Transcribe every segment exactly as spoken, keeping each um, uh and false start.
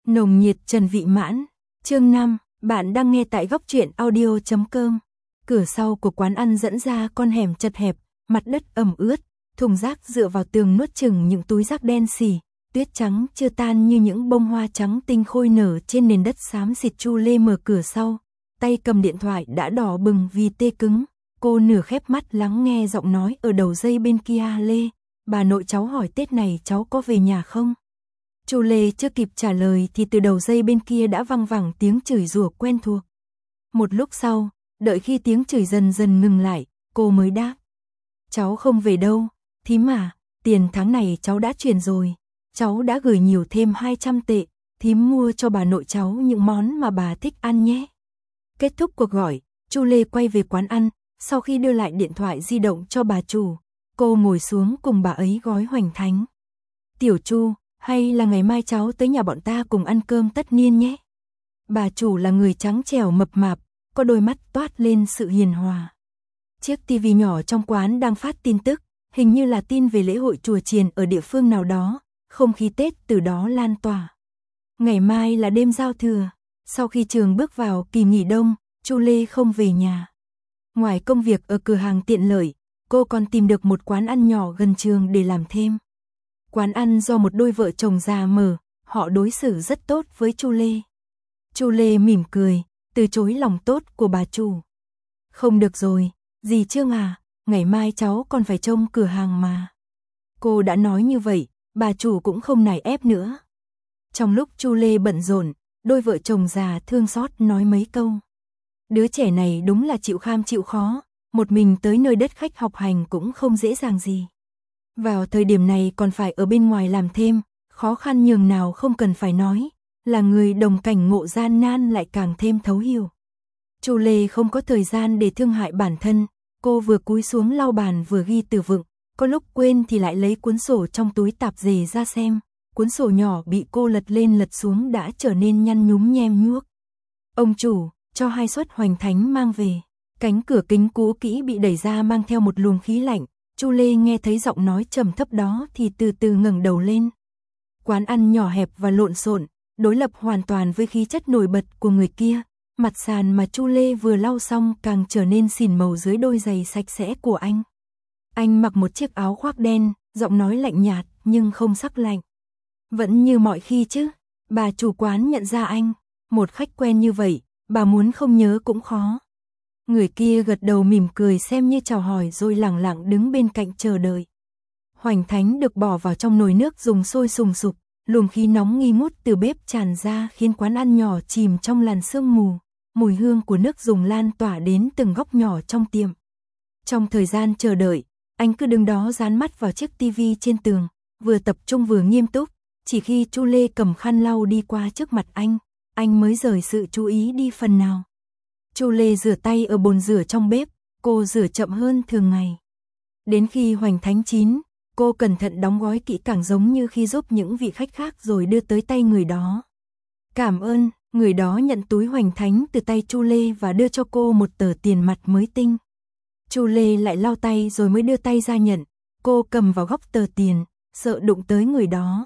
Nồng nhiệt trần vị mãn. Chương năm, bạn đang nghe tại góc truyện audio chấm com. Cửa sau của quán ăn dẫn ra con hẻm chật hẹp, mặt đất ẩm ướt, thùng rác dựa vào tường nuốt chửng những túi rác đen xỉ, tuyết trắng chưa tan như những bông hoa trắng tinh khôi nở trên nền đất xám xịt. Chu Lê mở cửa sau, tay cầm điện thoại đã đỏ bừng vì tê cứng. Cô nửa khép mắt lắng nghe giọng nói ở đầu dây bên kia. Lê, bà nội cháu hỏi Tết này cháu có về nhà không? Chu Lê chưa kịp trả lời thì từ đầu dây bên kia đã văng vẳng tiếng chửi rủa quen thuộc. Một lúc sau, đợi khi tiếng chửi dần dần ngừng lại, cô mới đáp. Cháu không về đâu, thím à, tiền tháng này cháu đã chuyển rồi, cháu đã gửi nhiều thêm hai trăm tệ, thím mua cho bà nội cháu những món mà bà thích ăn nhé. Kết thúc cuộc gọi, Chu Lê quay về quán ăn, sau khi đưa lại điện thoại di động cho bà chủ, cô ngồi xuống cùng bà ấy gói hoành thánh. Tiểu Chu, hay là ngày mai cháu tới nhà bọn ta cùng ăn cơm tất niên nhé. Bà chủ là người trắng trẻo mập mạp, có đôi mắt toát lên sự hiền hòa. Chiếc tivi nhỏ trong quán đang phát tin tức, hình như là tin về lễ hội chùa chiền ở địa phương nào đó, không khí Tết từ đó lan tỏa. Ngày mai là đêm giao thừa, sau khi trường bước vào kỳ nghỉ đông, Chu Lê không về nhà. Ngoài công việc ở cửa hàng tiện lợi, cô còn tìm được một quán ăn nhỏ gần trường để làm thêm. Quán ăn do một đôi vợ chồng già mở, họ đối xử rất tốt với Chu Lê. Chu Lê mỉm cười, từ chối lòng tốt của bà chủ. Không được rồi, dì Trương à, ngày mai cháu còn phải trông cửa hàng mà. Cô đã nói như vậy, bà chủ cũng không nài ép nữa. Trong lúc Chu Lê bận rộn, đôi vợ chồng già thương xót nói mấy câu. Đứa trẻ này đúng là chịu kham chịu khó, một mình tới nơi đất khách học hành cũng không dễ dàng gì. Vào thời điểm này còn phải ở bên ngoài làm thêm, khó khăn nhường nào không cần phải nói, là người đồng cảnh ngộ gian nan lại càng thêm thấu hiểu. Chu Lê không có thời gian để thương hại bản thân, cô vừa cúi xuống lau bàn vừa ghi từ vựng, có lúc quên thì lại lấy cuốn sổ trong túi tạp dề ra xem, cuốn sổ nhỏ bị cô lật lên lật xuống đã trở nên nhăn nhúm nhem nhuốc. Ông chủ, cho hai suất hoành thánh mang về. Cánh cửa kính cũ kỹ bị đẩy ra mang theo một luồng khí lạnh. Chu Lê nghe thấy giọng nói trầm thấp đó thì từ từ ngẩng đầu lên. Quán ăn nhỏ hẹp và lộn xộn, đối lập hoàn toàn với khí chất nổi bật của người kia. Mặt sàn mà Chu Lê vừa lau xong càng trở nên xỉn màu dưới đôi giày sạch sẽ của anh. Anh mặc một chiếc áo khoác đen, giọng nói lạnh nhạt nhưng không sắc lạnh. Vẫn như mọi khi chứ, bà chủ quán nhận ra anh, một khách quen như vậy, bà muốn không nhớ cũng khó. Người kia gật đầu mỉm cười xem như chào hỏi rồi lẳng lặng đứng bên cạnh chờ đợi. Hoành thánh được bỏ vào trong nồi nước dùng sôi sùng sục, luồng khí nóng nghi ngút từ bếp tràn ra khiến quán ăn nhỏ chìm trong làn sương mù, mùi hương của nước dùng lan tỏa đến từng góc nhỏ trong tiệm. Trong thời gian chờ đợi, anh cứ đứng đó dán mắt vào chiếc tivi trên tường, vừa tập trung vừa nghiêm túc, chỉ khi Chu Lê cầm khăn lau đi qua trước mặt anh, anh mới rời sự chú ý đi phần nào. Chu Lê rửa tay ở bồn rửa trong bếp, cô rửa chậm hơn thường ngày. Đến khi hoành thánh chín, cô cẩn thận đóng gói kỹ càng giống như khi giúp những vị khách khác rồi đưa tới tay người đó. Cảm ơn, người đó nhận túi hoành thánh từ tay Chu Lê và đưa cho cô một tờ tiền mặt mới tinh. Chu Lê lại lau tay rồi mới đưa tay ra nhận, cô cầm vào góc tờ tiền, sợ đụng tới người đó.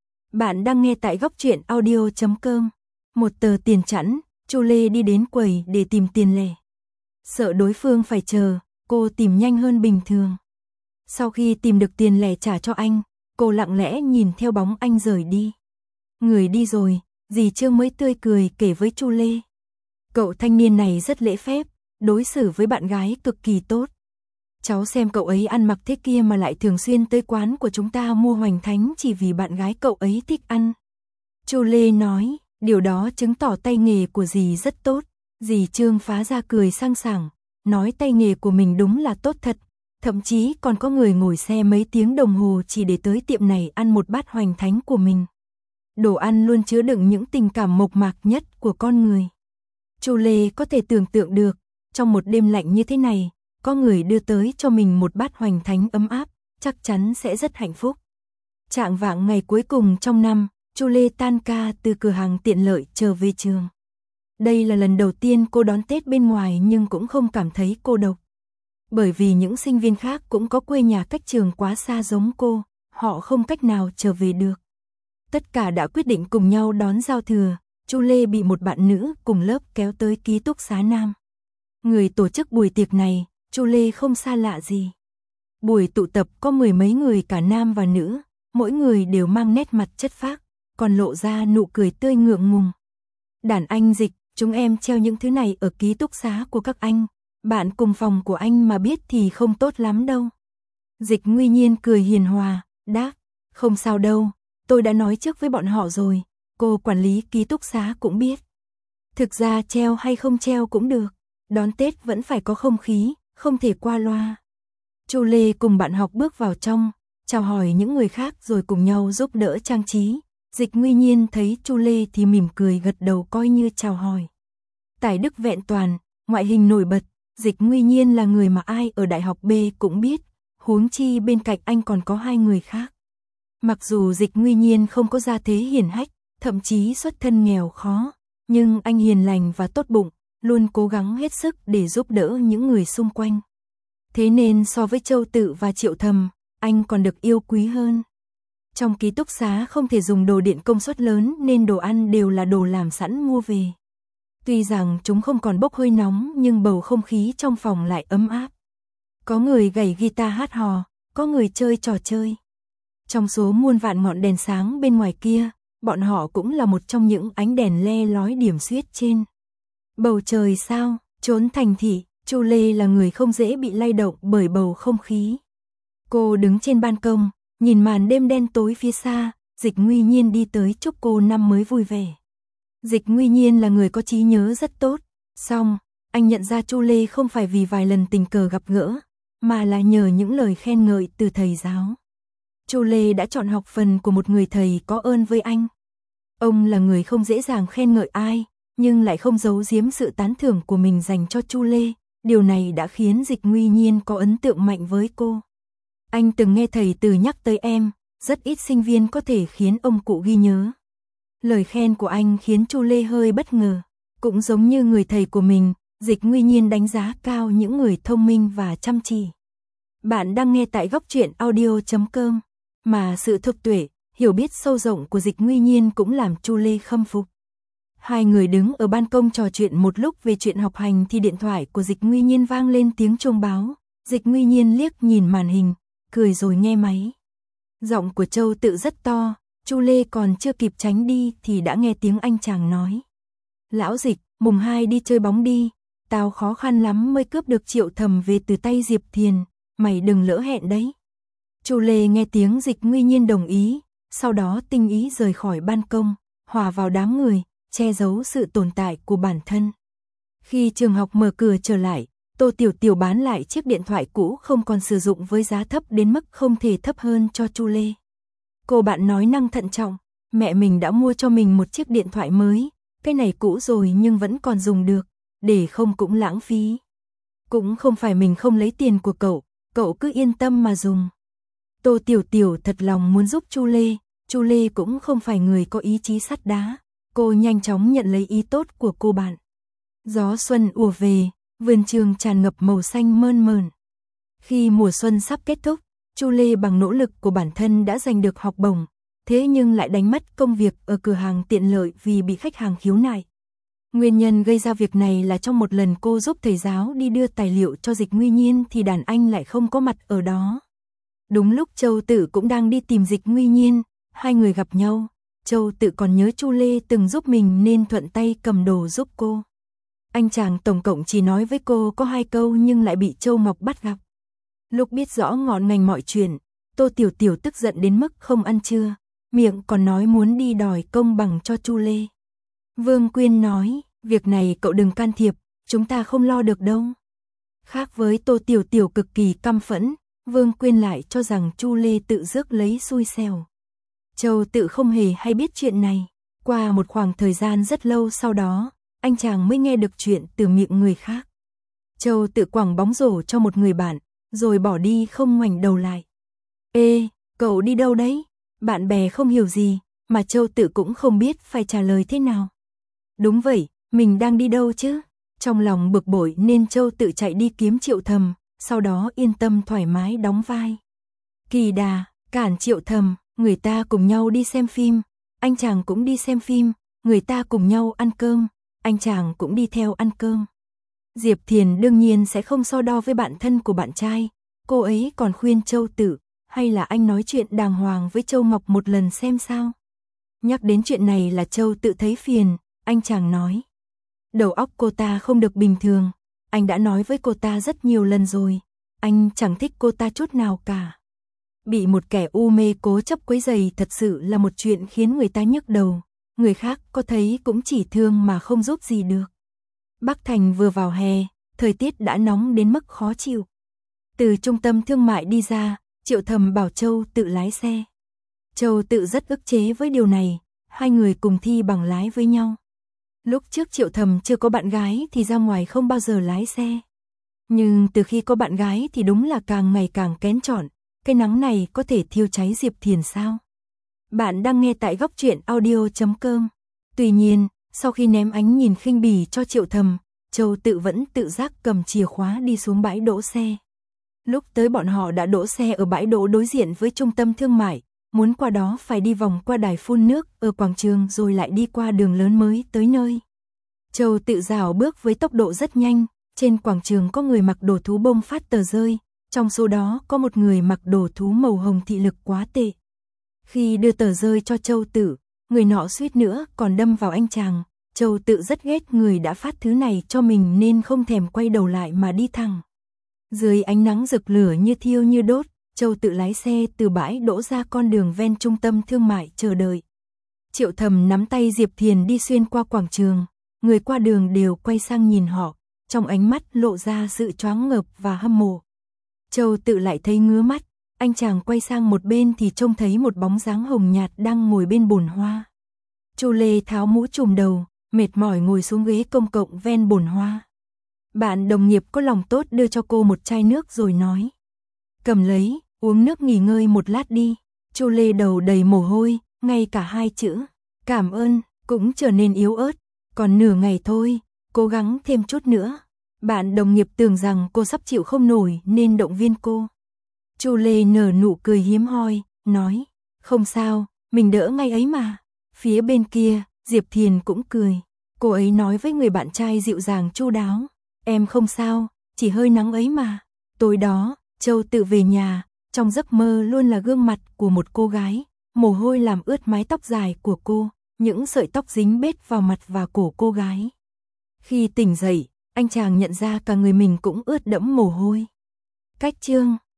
Bạn đang nghe tại góc truyện audio chấm com. Một tờ tiền chẵn, Chu Lê đi đến quầy để tìm tiền lẻ. Sợ đối phương phải chờ, cô tìm nhanh hơn bình thường. Sau khi tìm được tiền lẻ trả cho anh, cô lặng lẽ nhìn theo bóng anh rời đi. Người đi rồi, dì Trương mới tươi cười kể với Chu Lê. Cậu thanh niên này rất lễ phép, đối xử với bạn gái cực kỳ tốt. Cháu xem cậu ấy ăn mặc thế kia mà lại thường xuyên tới quán của chúng ta mua hoành thánh chỉ vì bạn gái cậu ấy thích ăn. Chu Lê nói, điều đó chứng tỏ tay nghề của dì rất tốt. Dì Trương phá ra cười sang sảng, nói tay nghề của mình đúng là tốt thật. Thậm chí còn có người ngồi xe mấy tiếng đồng hồ chỉ để tới tiệm này ăn một bát hoành thánh của mình. Đồ ăn luôn chứa đựng những tình cảm mộc mạc nhất của con người. Chu Lê có thể tưởng tượng được, trong một đêm lạnh như thế này, có người đưa tới cho mình một bát hoành thánh ấm áp, chắc chắn sẽ rất hạnh phúc. Chạng vạng ngày cuối cùng trong năm, Chu Lê tan ca từ cửa hàng tiện lợi trở về trường. Đây là lần đầu tiên cô đón Tết bên ngoài nhưng cũng không cảm thấy cô độc. Bởi vì những sinh viên khác cũng có quê nhà cách trường quá xa giống cô, họ không cách nào trở về được. Tất cả đã quyết định cùng nhau đón giao thừa, Chu Lê bị một bạn nữ cùng lớp kéo tới ký túc xá nam. Người tổ chức buổi tiệc này, Chu Lê không xa lạ gì. Buổi tụ tập có mười mấy người cả nam và nữ, mỗi người đều mang nét mặt chất phác, còn lộ ra nụ cười tươi ngượng ngùng. Đàn anh Dịch, chúng em treo những thứ này ở ký túc xá của các anh, bạn cùng phòng của anh mà biết thì không tốt lắm đâu. Dịch Nguy Nhiên cười hiền hòa, đáp, không sao đâu, tôi đã nói trước với bọn họ rồi, cô quản lý ký túc xá cũng biết. Thực ra treo hay không treo cũng được, đón Tết vẫn phải có không khí, không thể qua loa. Chu Lê cùng bạn học bước vào trong, chào hỏi những người khác rồi cùng nhau giúp đỡ trang trí. Dịch Nguy Nhiên thấy Chu Lê thì mỉm cười gật đầu coi như chào hỏi. Tài đức vẹn toàn, ngoại hình nổi bật, Dịch Nguy Nhiên là người mà ai ở Đại học B cũng biết, huống chi bên cạnh anh còn có hai người khác. Mặc dù Dịch Nguy Nhiên không có gia thế hiển hách, thậm chí xuất thân nghèo khó, nhưng anh hiền lành và tốt bụng, luôn cố gắng hết sức để giúp đỡ những người xung quanh. Thế nên so với Châu Tự và Triệu Thầm, anh còn được yêu quý hơn. Trong ký túc xá không thể dùng đồ điện công suất lớn nên đồ ăn đều là đồ làm sẵn mua về. Tuy rằng chúng không còn bốc hơi nóng nhưng bầu không khí trong phòng lại ấm áp. Có người gảy guitar hát hò, có người chơi trò chơi. Trong số muôn vạn ngọn đèn sáng bên ngoài kia, bọn họ cũng là một trong những ánh đèn le lói điểm xuyết trên bầu trời sao, trốn thành thị. Chu Lê là người không dễ bị lay động bởi bầu không khí. Cô đứng trên ban công, nhìn màn đêm đen tối phía xa, Dịch Nguy Nhiên đi tới chúc cô năm mới vui vẻ. Dịch Nguy Nhiên là người có trí nhớ rất tốt, song anh nhận ra Chu Lê không phải vì vài lần tình cờ gặp gỡ, mà là nhờ những lời khen ngợi từ thầy giáo. Chu Lê đã chọn học phần của một người thầy có ơn với anh. Ông là người không dễ dàng khen ngợi ai, nhưng lại không giấu giếm sự tán thưởng của mình dành cho Chu Lê. Điều này đã khiến Dịch Nguy Nhiên có ấn tượng mạnh với cô. Anh từng nghe thầy Từ nhắc tới em, rất ít sinh viên có thể khiến ông cụ ghi nhớ. Lời khen của anh khiến Chu Lê hơi bất ngờ. Cũng giống như người thầy của mình, Dịch Nguy Nhiên đánh giá cao những người thông minh và chăm chỉ. Bạn đang nghe tại góc truyện audio chấm com, mà sự thực tuệ, hiểu biết sâu rộng của Dịch Nguy Nhiên cũng làm Chu Lê khâm phục. Hai người đứng ở ban công trò chuyện một lúc về chuyện học hành thì điện thoại của Dịch Nguy Nhiên vang lên tiếng chuông báo. Dịch Nguy Nhiên liếc nhìn màn hình, cười rồi nghe máy. Giọng của Châu Tự rất to, Chu Lê còn chưa kịp tránh đi thì đã nghe tiếng anh chàng nói. Lão Dịch, mùng hai đi chơi bóng đi, tao khó khăn lắm mới cướp được Triệu Thầm về từ tay Diệp Thiền, mày đừng lỡ hẹn đấy. Chu Lê nghe tiếng Dịch Nguy Nhiên đồng ý, sau đó tinh ý rời khỏi ban công, hòa vào đám người, che giấu sự tồn tại của bản thân. Khi trường học mở cửa trở lại, Tô Tiểu Tiểu bán lại chiếc điện thoại cũ không còn sử dụng với giá thấp đến mức không thể thấp hơn cho Chu Lê. Cô bạn nói năng thận trọng, mẹ mình đã mua cho mình một chiếc điện thoại mới, cái này cũ rồi nhưng vẫn còn dùng được, để không cũng lãng phí. Cũng không phải mình không lấy tiền của cậu, cậu cứ yên tâm mà dùng. Tô Tiểu Tiểu thật lòng muốn giúp Chu Lê, Chu Lê cũng không phải người có ý chí sắt đá, cô nhanh chóng nhận lấy ý tốt của cô bạn. Gió xuân ùa về, vườn trường tràn ngập màu xanh mơn mởn. Khi mùa xuân sắp kết thúc, Chu Lê bằng nỗ lực của bản thân đã giành được học bổng, thế nhưng lại đánh mất công việc ở cửa hàng tiện lợi vì bị khách hàng khiếu nại. Nguyên nhân gây ra việc này là trong một lần cô giúp thầy giáo đi đưa tài liệu cho Dịch Nguy Nhiên thì đàn anh lại không có mặt ở đó. Đúng lúc Châu Tự cũng đang đi tìm Dịch Nguy Nhiên, hai người gặp nhau. Châu Tự còn nhớ Chu Lê từng giúp mình nên thuận tay cầm đồ giúp cô. Anh chàng tổng cộng chỉ nói với cô có hai câu nhưng lại bị Châu Ngọc bắt gặp. Lúc biết rõ ngọn ngành mọi chuyện, Tô Tiểu Tiểu tức giận đến mức không ăn trưa, miệng còn nói muốn đi đòi công bằng cho Chu Lê. Vương Quyên nói, việc này cậu đừng can thiệp, chúng ta không lo được đâu. Khác với Tô Tiểu Tiểu cực kỳ căm phẫn, Vương Quyên lại cho rằng Chu Lê tự rước lấy xui xẻo. Châu Tự không hề hay biết chuyện này. Qua một khoảng thời gian rất lâu sau đó, anh chàng mới nghe được chuyện từ miệng người khác. Châu Tự quẳng bóng rổ cho một người bạn, rồi bỏ đi không ngoảnh đầu lại. Ê, cậu đi đâu đấy? Bạn bè không hiểu gì, mà Châu Tự cũng không biết phải trả lời thế nào. Đúng vậy, mình đang đi đâu chứ? Trong lòng bực bội nên Châu Tự chạy đi kiếm Triệu Thầm, sau đó yên tâm thoải mái đóng vai. Kỳ đà, cản Triệu Thầm, người ta cùng nhau đi xem phim, anh chàng cũng đi xem phim, người ta cùng nhau ăn cơm, anh chàng cũng đi theo ăn cơm. Diệp Thiền đương nhiên sẽ không so đo với bạn thân của bạn trai, cô ấy còn khuyên Châu Tự, hay là anh nói chuyện đàng hoàng với Châu Ngọc một lần xem sao. Nhắc đến chuyện này là Châu Tự thấy phiền, anh chàng nói. Đầu óc cô ta không được bình thường, anh đã nói với cô ta rất nhiều lần rồi, anh chẳng thích cô ta chút nào cả. Bị một kẻ u mê cố chấp quấy rầy thật sự là một chuyện khiến người ta nhức đầu, người khác có thấy cũng chỉ thương mà không giúp gì được. Bắc Thành vừa vào hè, thời tiết đã nóng đến mức khó chịu. Từ trung tâm thương mại đi ra, Triệu Thầm bảo Châu Tự lái xe. Châu Tự rất ức chế với điều này, hai người cùng thi bằng lái với nhau. Lúc trước Triệu Thầm chưa có bạn gái thì ra ngoài không bao giờ lái xe. Nhưng từ khi có bạn gái thì đúng là càng ngày càng kén chọn, cái nắng này có thể thiêu cháy Diệp Thiền sao? Bạn đang nghe tại góc truyện audio chấm com. Tuy nhiên, sau khi ném ánh nhìn khinh bỉ cho Triệu Thầm, Châu Tự vẫn tự giác cầm chìa khóa đi xuống bãi đỗ xe. Lúc tới bọn họ đã đỗ xe ở bãi đỗ đối diện với trung tâm thương mại, muốn qua đó phải đi vòng qua đài phun nước ở quảng trường rồi lại đi qua đường lớn mới tới nơi. Châu Tự rảo bước với tốc độ rất nhanh, trên quảng trường có người mặc đồ thú bông phát tờ rơi, trong số đó có một người mặc đồ thú màu hồng thị lực quá tệ. Khi đưa tờ rơi cho Châu Tự, người nọ suýt nữa còn đâm vào anh chàng, Châu Tự rất ghét người đã phát thứ này cho mình nên không thèm quay đầu lại mà đi thẳng. Dưới ánh nắng rực lửa như thiêu như đốt, Châu Tự lái xe từ bãi đỗ ra con đường ven trung tâm thương mại chờ đợi. Triệu Thầm nắm tay Diệp Thiền đi xuyên qua quảng trường, người qua đường đều quay sang nhìn họ, trong ánh mắt lộ ra sự choáng ngợp và hâm mộ. Châu Tự lại thấy ngứa mắt, anh chàng quay sang một bên thì trông thấy một bóng dáng hồng nhạt đang ngồi bên bồn hoa. Chu Lê tháo mũ trùm đầu, mệt mỏi ngồi xuống ghế công cộng ven bồn hoa. Bạn đồng nghiệp có lòng tốt đưa cho cô một chai nước rồi nói. Cầm lấy, uống nước nghỉ ngơi một lát đi. Chu Lê đầu đầy mồ hôi, ngay cả hai chữ cảm ơn cũng trở nên yếu ớt. Còn nửa ngày thôi, cố gắng thêm chút nữa. Bạn đồng nghiệp tưởng rằng cô sắp chịu không nổi nên động viên cô. Chu Lê nở nụ cười hiếm hoi, nói, không sao, mình đỡ ngay ấy mà. Phía bên kia, Diệp Thiền cũng cười. Cô ấy nói với người bạn trai dịu dàng chu đáo, em không sao, chỉ hơi nắng ấy mà. Tối đó, Châu Tự về nhà, trong giấc mơ luôn là gương mặt của một cô gái, mồ hôi làm ướt mái tóc dài của cô, những sợi tóc dính bết vào mặt và cổ cô gái. Khi tỉnh dậy, anh chàng nhận ra cả người mình cũng ướt đẫm mồ hôi. Cách chương